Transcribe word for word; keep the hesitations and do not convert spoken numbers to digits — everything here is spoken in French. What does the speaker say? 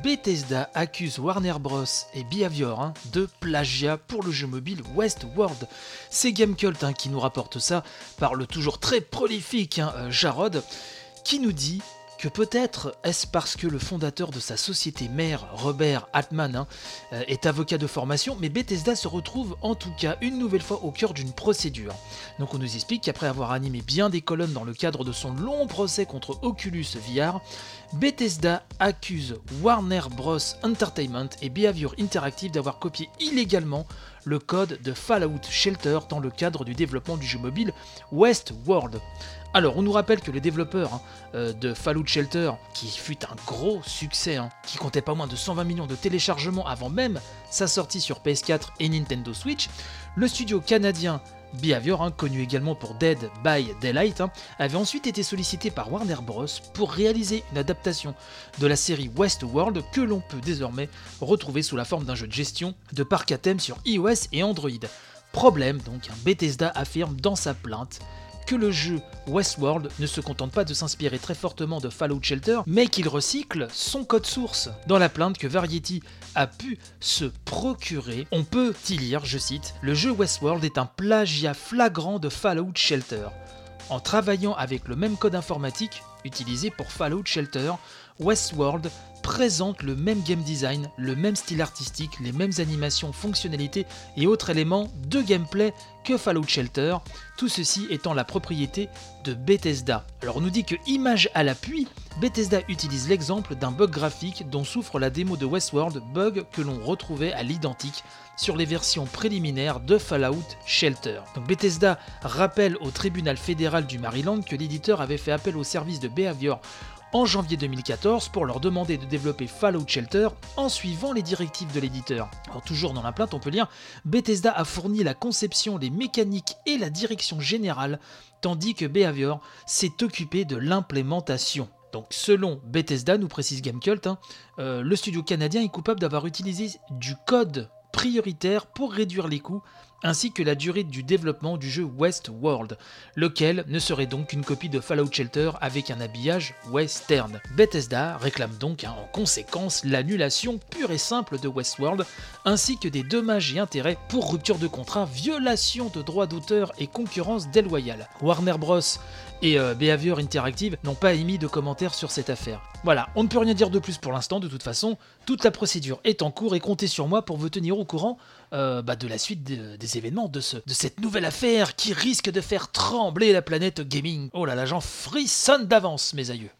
Bethesda accuse Warner Bros et Behavior hein, de plagiat pour le jeu mobile Westworld. C'est Gamecult hein, qui nous rapporte ça par le toujours très prolifique hein, Jarod, qui nous dit que peut-être est-ce parce que le fondateur de sa société mère, Robert Altman, hein, est avocat de formation, mais Bethesda se retrouve en tout cas une nouvelle fois au cœur d'une procédure. Donc on nous explique qu'après avoir animé bien des colonnes dans le cadre de son long procès contre Oculus V R, Bethesda accuse Warner Bros Entertainment et Behavior Interactive d'avoir copié illégalement le code de Fallout Shelter dans le cadre du développement du jeu mobile Westworld. Alors, on nous rappelle que le développeur hein, euh, de Fallout Shelter, qui fut un gros succès, hein, qui comptait pas moins de cent vingt millions de téléchargements avant même sa sortie sur P S quatre et Nintendo Switch, le studio canadien Behavior, hein, connu également pour Dead by Daylight, hein, avait ensuite été sollicité par Warner Bros pour réaliser une adaptation de la série Westworld que l'on peut désormais retrouver sous la forme d'un jeu de gestion de parc à thème sur iOS et Android. Problème donc, hein, Bethesda affirme dans sa plainte que le jeu Westworld ne se contente pas de s'inspirer très fortement de Fallout Shelter, mais qu'il recycle son code source. Dans la plainte que Variety a pu se procurer, on peut y lire, je cite, « Le jeu Westworld est un plagiat flagrant de Fallout Shelter. En travaillant avec le même code informatique utilisé pour Fallout Shelter, Westworld présente le même game design, le même style artistique, les mêmes animations, fonctionnalités et autres éléments de gameplay que Fallout Shelter, tout ceci étant la propriété de Bethesda. » Alors on nous dit que, image à l'appui, Bethesda utilise l'exemple d'un bug graphique dont souffre la démo de Westworld, bug que l'on retrouvait à l'identique sur les versions préliminaires de Fallout Shelter. Donc Bethesda rappelle au tribunal fédéral du Maryland que l'éditeur avait fait appel au service de Behavior en janvier deux mille quatorze pour leur demander de développer Fallout Shelter en suivant les directives de l'éditeur. Alors toujours dans la plainte, on peut lire « Bethesda a fourni la conception, les mécaniques et la direction générale, tandis que Behavior s'est occupé de l'implémentation. » Donc selon Bethesda, nous précise Gamecult, hein, euh, le studio canadien est coupable d'avoir utilisé du code prioritaire pour réduire les coûts ainsi que la durée du développement du jeu Westworld, lequel ne serait donc qu'une copie de Fallout Shelter avec un habillage western. Bethesda réclame donc hein, en conséquence l'annulation pure et simple de Westworld, ainsi que des dommages et intérêts pour rupture de contrat, violation de droits d'auteur et concurrence déloyale. Warner Bros et euh, Behavior Interactive n'ont pas émis de commentaires sur cette affaire. Voilà, on ne peut rien dire de plus pour l'instant, de toute façon, toute la procédure est en cours et comptez sur moi pour vous tenir au courant euh, bah, de la suite de, des événements de, ce, de cette nouvelle affaire qui risque de faire trembler la planète gaming. Oh là là, j'en frissonne d'avance, mes aïeux.